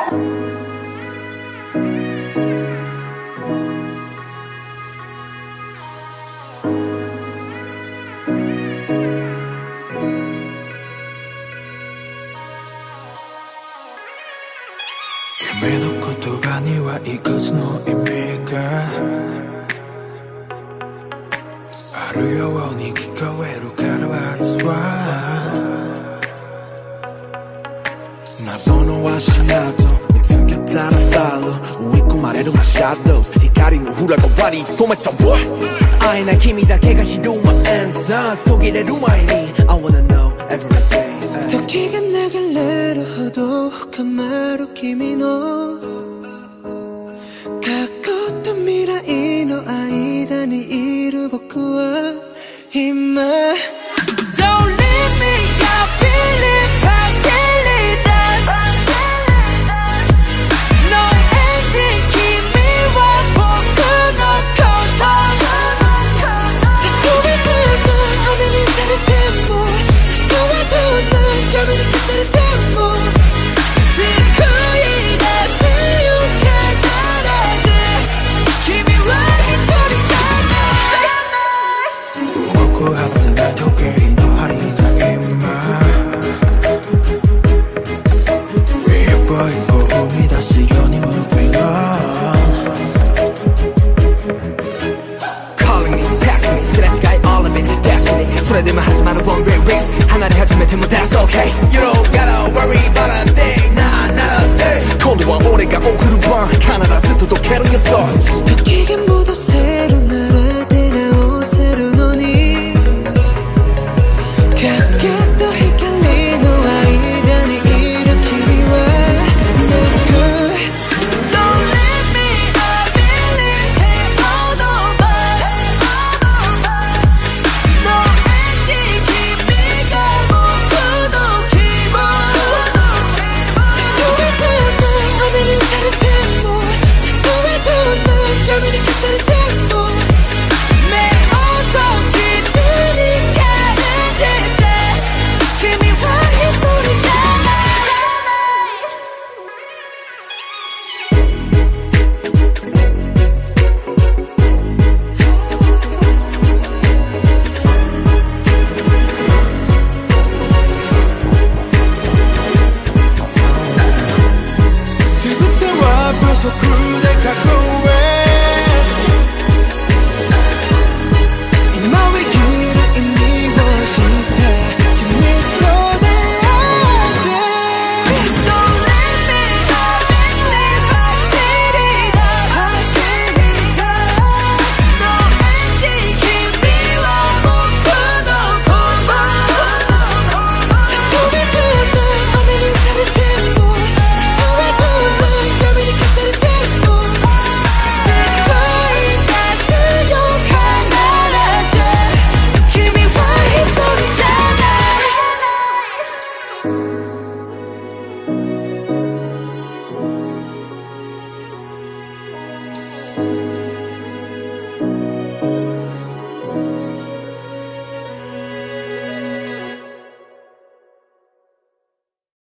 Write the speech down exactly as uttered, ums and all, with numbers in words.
君の言葉にはいくつの意味があるように聞こえるから What is what 謎の足跡見つけたら Follow 追い込まれる My shadows 光の裏側に染めた What 会えない君だけが知る My answer 途切れる前に I wanna know every day 時が流れるほど深まる君の過去と未来の間にいる僕は今 Don't leave me, I feel it, partially does No ending, 君は僕のことたとえどんな雨にされてもたとえどんな闇に消されても救い出すよ必ず君は一人じゃない動くはずない時計の針が今一歩一歩踏み出すように Moving on Calling me, passing me すれ違い all of it is destiny それでも始まる one way race 離れ始めても that's okay You don't gotta worry about a thing Nah, not a thing 今度は俺が送る番必ず届ける your thoughts 時が戻せるなら出直せるのに影と光の間にいる君は泣く Don't leave me, I believe in all of us No ending 君が僕の希望たとえどんな雨に打たれてもたとえどんな闇に消されても目を閉じずに感じて君は一人じゃない全ては不足